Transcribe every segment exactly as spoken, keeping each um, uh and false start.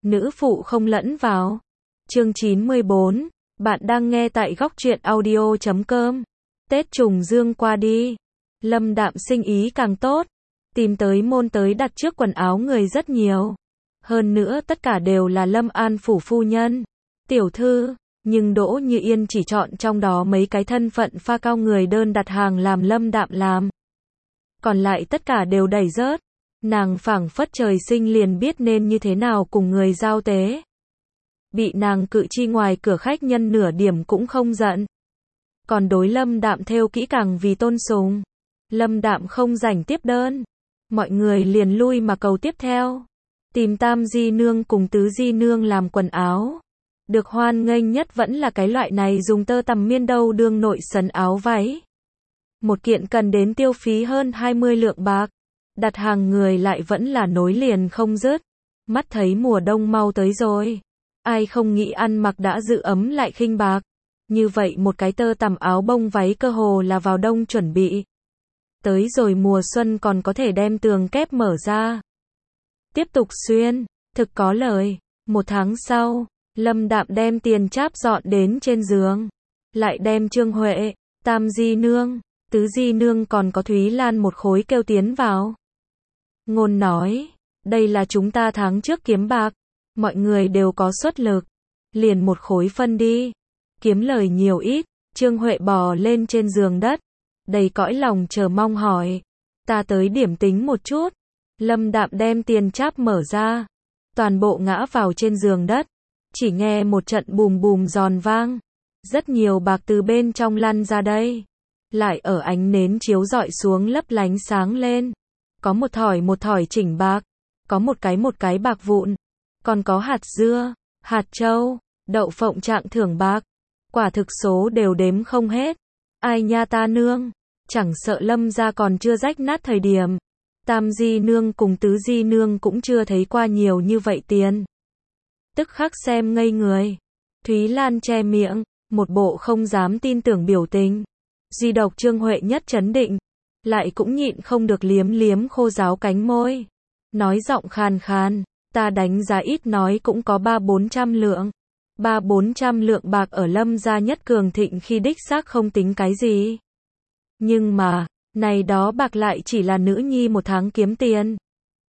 nữ phụ không lẫn vào. Chương chín mươi bốn, bạn đang nghe tại góc truyện audio chấm com. Tết trùng dương qua đi, Lâm Đạm sinh ý càng tốt, tìm tới môn tới đặt trước quần áo người rất nhiều. Hơn nữa tất cả đều là Lâm An phủ phu nhân, tiểu thư, nhưng Đỗ Như Yên chỉ chọn trong đó mấy cái thân phận pha cao người đơn đặt hàng làm Lâm Đạm làm. Còn lại tất cả đều đẩy rớt. Nàng phảng phất trời sinh liền biết nên như thế nào cùng người giao tế. Bị nàng cự chi ngoài cửa khách nhân nửa điểm cũng không giận. Còn đối Lâm Đạm thêu kỹ càng vì tôn sùng. Lâm Đạm không rảnh tiếp đơn. Mọi người liền lui mà cầu tiếp theo. Tìm Tam Di Nương cùng Tứ Di Nương làm quần áo. Được hoan nghênh nhất vẫn là cái loại này dùng tơ tằm miên đâu đương nội sấn áo váy. Một kiện cần đến tiêu phí hơn hai mươi lượng bạc. Đặt hàng người lại vẫn là nối liền không dứt. Mắt thấy mùa đông mau tới rồi. Ai không nghĩ ăn mặc đã giữ ấm lại khinh bạc. Như vậy một cái tơ tằm áo bông váy cơ hồ là vào đông chuẩn bị. Tới rồi mùa xuân còn có thể đem tường kép mở ra. Tiếp tục xuyên, thực có lời. Một tháng sau, Lâm Đạm đem tiền cháp dọn đến trên giường. Lại đem Trương Huệ, Tam Di Nương, Tứ Di Nương còn có Thúy Lan một khối kêu tiến vào. Ngôn nói, đây là chúng ta tháng trước kiếm bạc. Mọi người đều có suất lực. Liền một khối phân đi. Kiếm lời nhiều ít. Trương Huệ bò lên trên giường đất. Đầy cõi lòng chờ mong hỏi. Ta tới điểm tính một chút. Lâm Đạm đem tiền cháp mở ra. Toàn bộ ngã vào trên giường đất. Chỉ nghe một trận bùm bùm giòn vang. Rất nhiều bạc từ bên trong lăn ra đây. Lại ở ánh nến chiếu rọi xuống lấp lánh sáng lên. Có một thỏi một thỏi chỉnh bạc. Có một cái một cái bạc vụn. Còn có hạt dưa, hạt trâu, đậu phộng trạng thưởng bạc. Quả thực số đều đếm không hết. Ai nha ta nương. Chẳng sợ Lâm gia còn chưa rách nát thời điểm. Tam Di Nương cùng Tứ Di Nương cũng chưa thấy qua nhiều như vậy tiền. Tức khắc xem ngây người. Thúy Lan che miệng, một bộ không dám tin tưởng biểu tình. Duy độc Trương Huệ nhất trấn định. Lại cũng nhịn không được liếm liếm khô ráo cánh môi. Nói giọng khàn khàn. Ta đánh giá ít nói cũng có ba bốn trăm lượng. Ba bốn trăm lượng bạc ở Lâm gia nhất cường thịnh khi đích xác không tính cái gì. Nhưng mà, này đó bạc lại chỉ là nữ nhi một tháng kiếm tiền.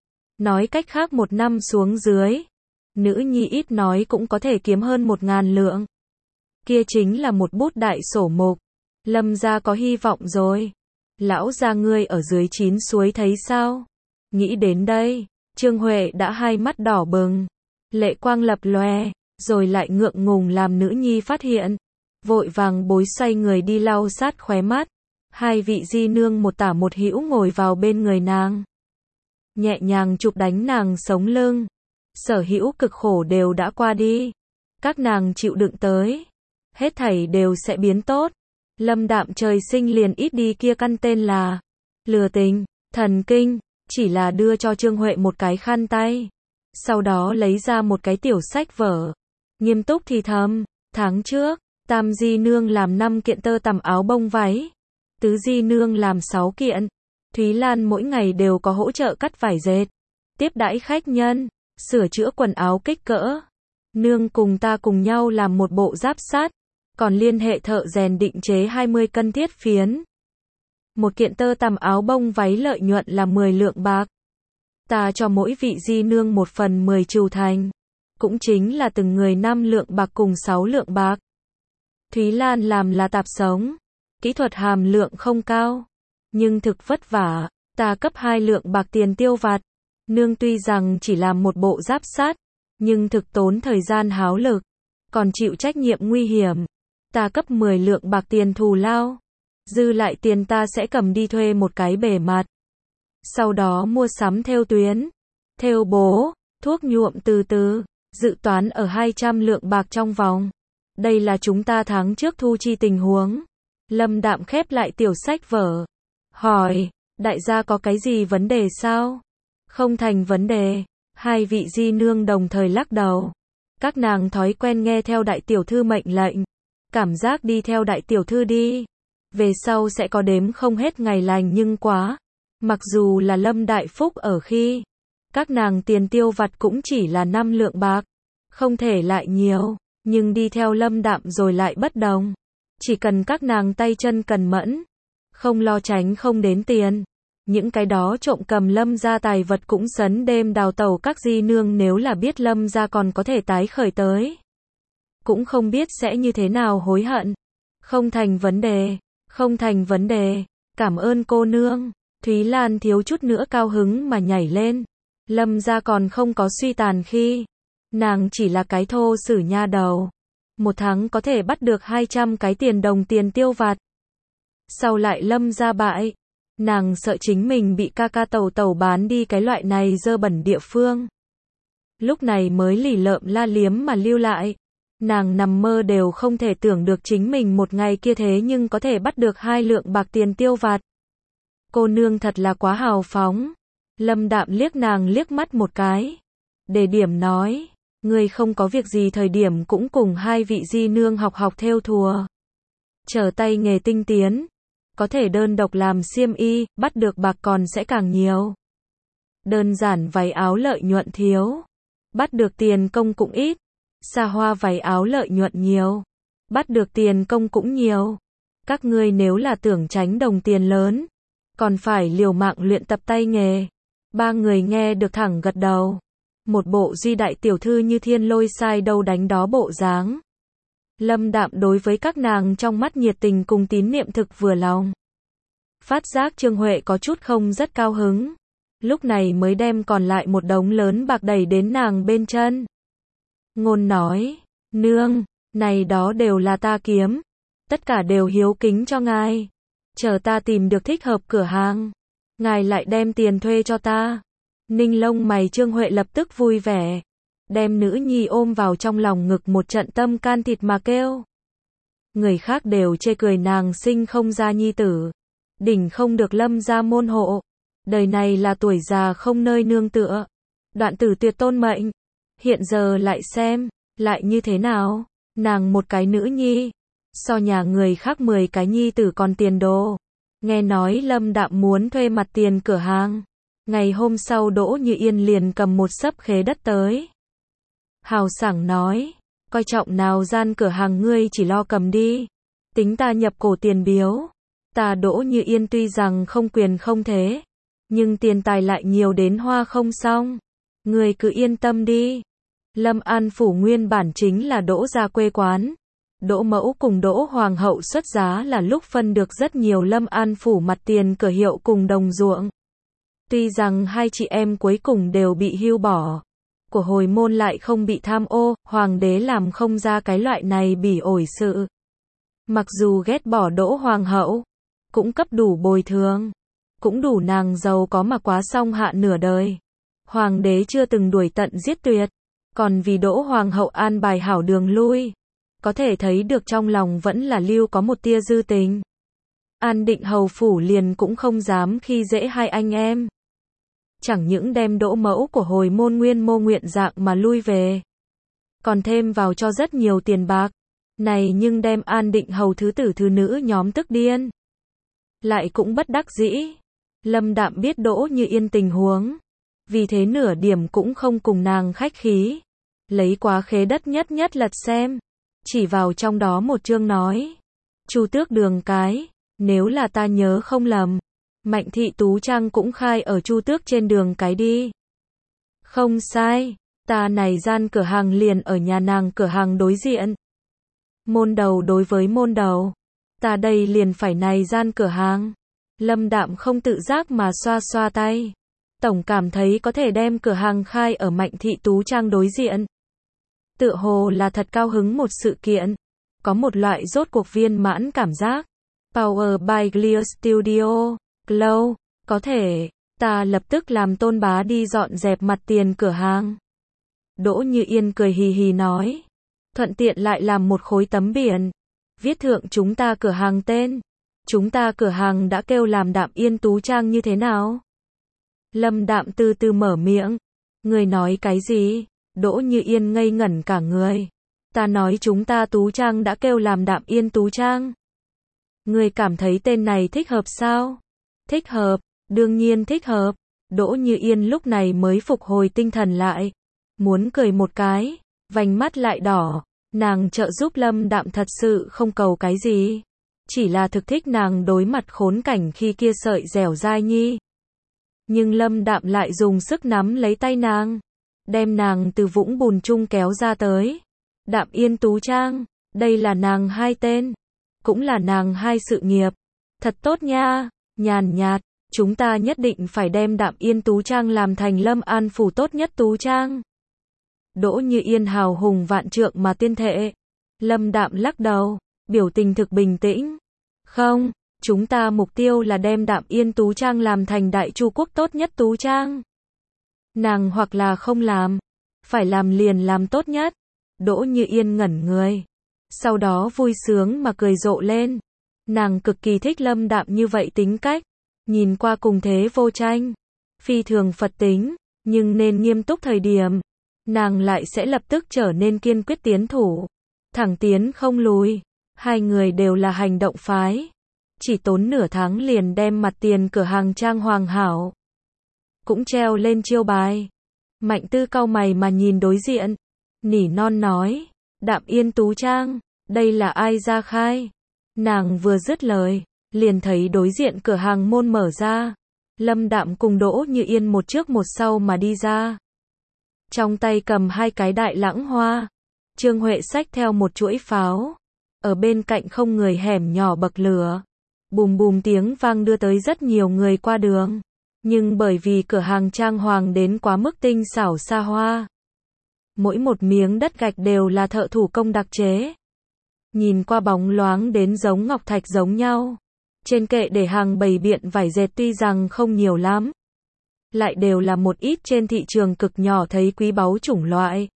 Nói cách khác một năm xuống dưới. Nữ nhi ít nói cũng có thể kiếm hơn một ngàn lượng. Kia chính là một bút đại sổ mục. Lâm gia có hy vọng rồi. Lão gia ngươi ở dưới chín suối thấy sao? Nghĩ đến đây. Trương Huệ đã hai mắt đỏ bừng, lệ quang lập lòe, rồi lại ngượng ngùng làm nữ nhi phát hiện, vội vàng bối xoay người đi lau sát khóe mắt. Hai vị di nương một tả một hữu ngồi vào bên người nàng, nhẹ nhàng chụp đánh nàng sống lưng. Sở hữu cực khổ đều đã qua đi, các nàng chịu đựng tới, hết thảy đều sẽ biến tốt. Lâm Đạm trời sinh liền ít đi kia căn tên là lừa tình, thần kinh. Chỉ là đưa cho Trương Huệ một cái khăn tay. Sau đó lấy ra một cái tiểu sách vở. Nghiêm túc thì thầm. Tháng trước, Tam Di Nương làm năm kiện tơ tằm áo bông váy. Tứ Di Nương làm sáu kiện. Thúy Lan mỗi ngày đều có hỗ trợ cắt vải dệt. Tiếp đãi khách nhân. Sửa chữa quần áo kích cỡ. Nương cùng ta cùng nhau làm một bộ giáp sát. Còn liên hệ thợ rèn định chế hai mươi cân thiết phiến. Một kiện tơ tằm áo bông váy lợi nhuận là mười lượng bạc. Ta cho mỗi vị di nương một phần mười trừ thành. Cũng chính là từng người năm lượng bạc cùng sáu lượng bạc. Thúy Lan làm là tạp sống. Kỹ thuật hàm lượng không cao. Nhưng thực vất vả. Ta cấp hai lượng bạc tiền tiêu vặt. Nương tuy rằng chỉ làm một bộ giáp sát. Nhưng thực tốn thời gian háo lực. Còn chịu trách nhiệm nguy hiểm. Ta cấp mười lượng bạc tiền thù lao. Dư lại tiền ta sẽ cầm đi thuê một cái bề mặt. Sau đó mua sắm thêu tuyến, thêu bố, thuốc nhuộm từ từ, dự toán ở hai trăm lượng bạc trong vòng. Đây là chúng ta tháng trước thu chi tình huống. Lâm Đạm khép lại tiểu sách vở. Hỏi, đại gia có cái gì vấn đề sao? Không thành vấn đề. Hai vị di nương đồng thời lắc đầu. Các nàng thói quen nghe theo đại tiểu thư mệnh lệnh. Cảm giác đi theo đại tiểu thư đi. Về sau sẽ có đếm không hết ngày lành nhưng quá. Mặc dù là Lâm Đại Phúc ở khi Các nàng tiền tiêu vặt cũng chỉ là năm lượng bạc. Không thể lại nhiều. Nhưng đi theo Lâm Đạm rồi lại bất đồng. Chỉ cần các nàng tay chân cần mẫn. Không lo tránh không đến tiền. Những cái đó trộm cầm Lâm gia tài vật cũng sấn đêm đào tẩu các di nương, nếu là biết Lâm gia còn có thể tái khởi tới. Cũng không biết sẽ như thế nào hối hận. Không thành vấn đề. Không thành vấn đề. Cảm ơn cô nương. Thúy Lan thiếu chút nữa cao hứng mà nhảy lên. Lâm gia còn không có suy tàn khi. Nàng chỉ là cái thô sử nha đầu. Một tháng có thể bắt được hai trăm cái tiền đồng tiền tiêu vặt. Sau lại Lâm gia bại. Nàng sợ chính mình bị ca ca tẩu tẩu bán đi cái loại này dơ bẩn địa phương. Lúc này mới lì lợm la liếm mà lưu lại. Nàng nằm mơ đều không thể tưởng được chính mình một ngày kia thế nhưng có thể bắt được hai lượng bạc tiền tiêu vặt. Cô nương thật là quá hào phóng. Lâm Đạm liếc nàng liếc mắt một cái. Đề điểm nói, người không có việc gì thời điểm cũng cùng hai vị di nương học học thêu thùa. Trở tay nghề tinh tiến. Có thể đơn độc làm xiêm y, bắt được bạc còn sẽ càng nhiều. Đơn giản váy áo lợi nhuận thiếu. Bắt được tiền công cũng ít. Xa hoa váy áo lợi nhuận nhiều. Bắt được tiền công cũng nhiều. Các ngươi nếu là tưởng tránh đồng tiền lớn, còn phải liều mạng luyện tập tay nghề. Ba người nghe được thẳng gật đầu. Một bộ duy đại tiểu thư như thiên lôi sai đâu đánh đó bộ dáng. Lâm Đạm đối với các nàng trong mắt nhiệt tình cùng tín niệm thực vừa lòng. Phát giác Trương Huệ có chút không rất cao hứng. Lúc này mới đem còn lại một đống lớn bạc đẩy đến nàng bên chân. Ngôn nói, nương, này đó đều là ta kiếm. Tất cả đều hiếu kính cho ngài. Chờ ta tìm được thích hợp cửa hàng. Ngài lại đem tiền thuê cho ta. Ninh lông mày Trương Huệ lập tức vui vẻ. Đem nữ nhi ôm vào trong lòng ngực một trận tâm can thịt mà kêu. Người khác đều chê cười nàng sinh không ra nhi tử. Đỉnh không được Lâm gia môn hộ. Đời này là tuổi già không nơi nương tựa. Đoạn tử tuyệt tôn mệnh. Hiện giờ lại xem, lại như thế nào? Nàng một cái nữ nhi. So nhà người khác mười cái nhi tử còn tiền đồ. Nghe nói Lâm Đạm muốn thuê mặt tiền cửa hàng. Ngày hôm sau Đỗ Như Yên liền cầm một xấp khế đất tới. Hào sảng nói, coi trọng nào gian cửa hàng ngươi chỉ lo cầm đi. Tính ta nhập cổ tiền biếu. Ta Đỗ Như Yên tuy rằng không quyền không thế. Nhưng tiền tài lại nhiều đến hoa không xong. Ngươi cứ yên tâm đi. Lâm An Phủ nguyên bản chính là Đỗ gia quê quán. Đỗ mẫu cùng Đỗ hoàng hậu xuất giá là lúc phân được rất nhiều Lâm An Phủ mặt tiền cửa hiệu cùng đồng ruộng. Tuy rằng hai chị em cuối cùng đều bị hưu bỏ. Của hồi môn lại không bị tham ô, hoàng đế làm không ra cái loại này bỉ ổi sự. Mặc dù ghét bỏ Đỗ hoàng hậu, cũng cấp đủ bồi thường. Cũng đủ nàng giàu có mà quá xong hạ nửa đời. Hoàng đế chưa từng đuổi tận giết tuyệt. Còn vì Đỗ hoàng hậu an bài hảo đường lui. Có thể thấy được trong lòng vẫn là lưu có một tia dư tình. An Định hầu phủ liền cũng không dám khi dễ hai anh em. Chẳng những đem Đỗ mẫu của hồi môn nguyên mô nguyện dạng mà lui về. Còn thêm vào cho rất nhiều tiền bạc. Này nhưng đem An Định hầu thứ tử thứ nữ nhóm tức điên. Lại cũng bất đắc dĩ. Lâm Đạm biết Đỗ Như Yên tình huống. Vì thế nửa điểm cũng không cùng nàng khách khí. Lấy quá khế đất nhất nhất lật xem. Chỉ vào trong đó một chương nói. Chu Tước đường cái. Nếu là ta nhớ không lầm. Mạnh thị Tú Trang cũng khai ở Chu Tước trên đường cái đi. Không sai. Ta này gian cửa hàng liền ở nhà nàng cửa hàng đối diện. Môn đầu đối với môn đầu. Ta đây liền phải này gian cửa hàng. Lâm Đạm không tự giác mà xoa xoa tay. Tổng cảm thấy có thể đem cửa hàng khai ở Mạnh thị Tú Trang đối diện. Tựa hồ là thật cao hứng một sự kiện. Có một loại rốt cuộc viên mãn cảm giác. Power by Clear Studio. Glow. Có thể. Ta lập tức làm Tôn bá đi dọn dẹp mặt tiền cửa hàng. Đỗ Như Yên cười hì hì nói. Thuận tiện lại làm một khối tấm biển. Viết thượng chúng ta cửa hàng tên. Chúng ta cửa hàng đã kêu làm Đạm Yên Tú Trang như thế nào? Lâm Đạm từ từ mở miệng. Người nói cái gì? Đỗ Như Yên ngây ngẩn cả người. Ta nói chúng ta Tú Trang đã kêu làm Đạm Yên Tú Trang. Người cảm thấy tên này thích hợp sao? Thích hợp, đương nhiên thích hợp. Đỗ Như Yên lúc này mới phục hồi tinh thần lại. Muốn cười một cái, vành mắt lại đỏ. Nàng trợ giúp Lâm Đạm thật sự không cầu cái gì. Chỉ là thực thích nàng đối mặt khốn cảnh khi kia sợi dẻo dai nhi. Nhưng Lâm Đạm lại dùng sức nắm lấy tay nàng. Đem nàng từ vũng bùn chung kéo ra tới. Đạm Yên Tú Trang, đây là nàng hai tên. Cũng là nàng hai sự nghiệp. Thật tốt nha, nhàn nhạt. Chúng ta nhất định phải đem Đạm Yên Tú Trang làm thành Lâm An Phủ tốt nhất Tú Trang. Đỗ Như Yên hào hùng vạn trượng mà tuyên thệ. Lâm Đạm lắc đầu, biểu tình thực bình tĩnh. Không, chúng ta mục tiêu là đem Đạm Yên Tú Trang làm thành Đại Chu Quốc tốt nhất Tú Trang. Nàng hoặc là không làm, phải làm liền làm tốt nhất. Đỗ Như Yên ngẩn người. Sau đó vui sướng mà cười rộ lên. Nàng cực kỳ thích Lâm Đạm như vậy tính cách. Nhìn qua cùng thế vô tranh. Phi thường Phật tính, nhưng nên nghiêm túc thời điểm. Nàng lại sẽ lập tức trở nên kiên quyết tiến thủ. Thẳng tiến không lùi. Hai người đều là hành động phái. Chỉ tốn nửa tháng liền đem mặt tiền cửa hàng trang hoàng hảo. Cũng treo lên chiêu bài. Mạnh Tư cau mày mà nhìn đối diện. Nỉ non nói. Đạm Yên Tú Trang, đây là ai ra khai? Nàng vừa dứt lời, liền thấy đối diện cửa hàng môn mở ra. Lâm Đạm cùng Đỗ Như Yên một trước một sau mà đi ra. Trong tay cầm hai cái đại lãng hoa. Trương Huệ xách theo một chuỗi pháo. Ở bên cạnh không người hẻm nhỏ bậc lửa. Bùm bùm tiếng vang đưa tới rất nhiều người qua đường. Nhưng bởi vì cửa hàng trang hoàng đến quá mức tinh xảo xa hoa. Mỗi một miếng đất gạch đều là thợ thủ công đặc chế. Nhìn qua bóng loáng đến giống ngọc thạch giống nhau. Trên kệ để hàng bày biện vải dệt tuy rằng không nhiều lắm. Lại đều là một ít trên thị trường cực nhỏ thấy quý báu chủng loại.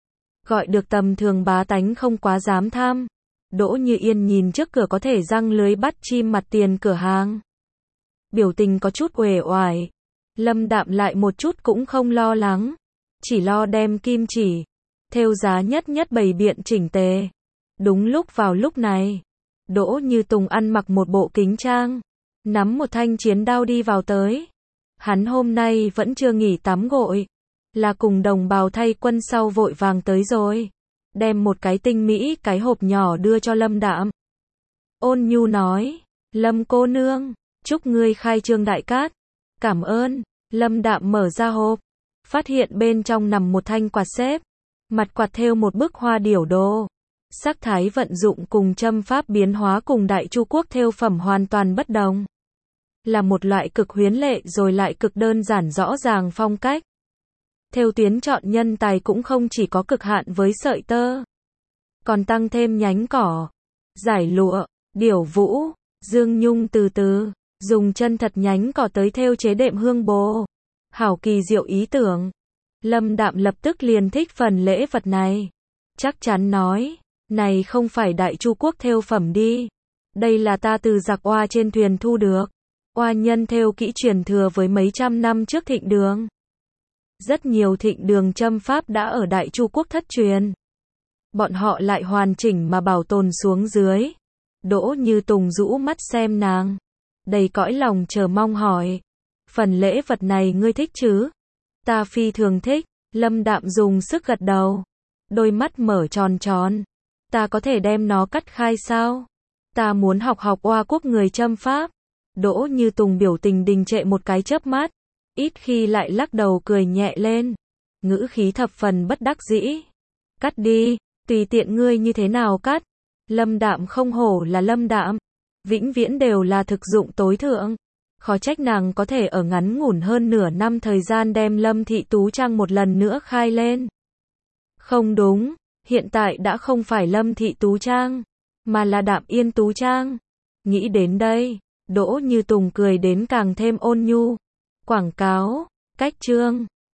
Gọi được tầm thường bá tánh không quá dám tham. Đỗ Như Yên nhìn trước cửa có thể răng lưới bắt chim mặt tiền cửa hàng. Biểu tình có chút uể oải. Lâm Đạm lại một chút cũng không lo lắng. Chỉ lo đem kim chỉ. Thêu giá nhất nhất bày biện chỉnh tề. Đúng lúc vào lúc này. Đỗ Như Tùng ăn mặc một bộ kính trang. Nắm một thanh chiến đao đi vào tới. Hắn hôm nay vẫn chưa nghỉ tắm gội. Là cùng đồng bào thay quân sau vội vàng tới rồi. Đem một cái tinh mỹ cái hộp nhỏ đưa cho Lâm Đạm. Ôn nhu nói. Lâm cô nương. Chúc ngươi khai trương đại cát. Cảm ơn. Lâm Đạm mở ra hộp. Phát hiện bên trong nằm một thanh quạt xếp. Mặt quạt thêu một bức hoa điểu đồ. Sắc thái vận dụng cùng châm pháp biến hóa cùng Đại Chu Quốc thêu phẩm hoàn toàn bất đồng. Là một loại cực huyến lệ rồi lại cực đơn giản rõ ràng phong cách. Thêu tuyến chọn nhân tài cũng không chỉ có cực hạn với sợi tơ. Còn tăng thêm nhánh cỏ, giải lụa, điểu vũ, dương nhung từ từ. Dùng chân thật nhánh cỏ tới thêu chế đệm hương bồ. Hảo kỳ diệu ý tưởng. Lâm Đạm lập tức liền thích phần lễ vật này. Chắc chắn nói. Này không phải Đại Chu Quốc thêu phẩm đi. Đây là ta từ giặc oa trên thuyền thu được. Oa nhân thêu kỹ truyền thừa với mấy trăm năm trước thịnh đường. Rất nhiều thịnh đường châm pháp đã ở Đại Chu Quốc thất truyền. Bọn họ lại hoàn chỉnh mà bảo tồn xuống dưới. Đỗ Như Tùng rũ mắt xem nàng. Đầy cõi lòng chờ mong hỏi. Phần lễ vật này ngươi thích chứ? Ta phi thường thích. Lâm Đạm dùng sức gật đầu. Đôi mắt mở tròn tròn. Ta có thể đem nó cắt khai sao? Ta muốn học học oa quốc người châm pháp. Đỗ Như Tùng biểu tình đình trệ một cái chớp mắt. Ít khi lại lắc đầu cười nhẹ lên. Ngữ khí thập phần bất đắc dĩ. Cắt đi, tùy tiện ngươi như thế nào cắt. Lâm Đạm không hổ là Lâm Đạm. Vĩnh viễn đều là thực dụng tối thượng. Khó trách nàng có thể ở ngắn ngủn hơn nửa năm thời gian đem Lâm Thị Tú Trang một lần nữa khai lên. Không đúng, hiện tại đã không phải Lâm Thị Tú Trang, mà là Đạm Yên Tú Trang. Nghĩ đến đây, Đỗ Như Tùng cười đến càng thêm ôn nhu. Quảng cáo, cách chương.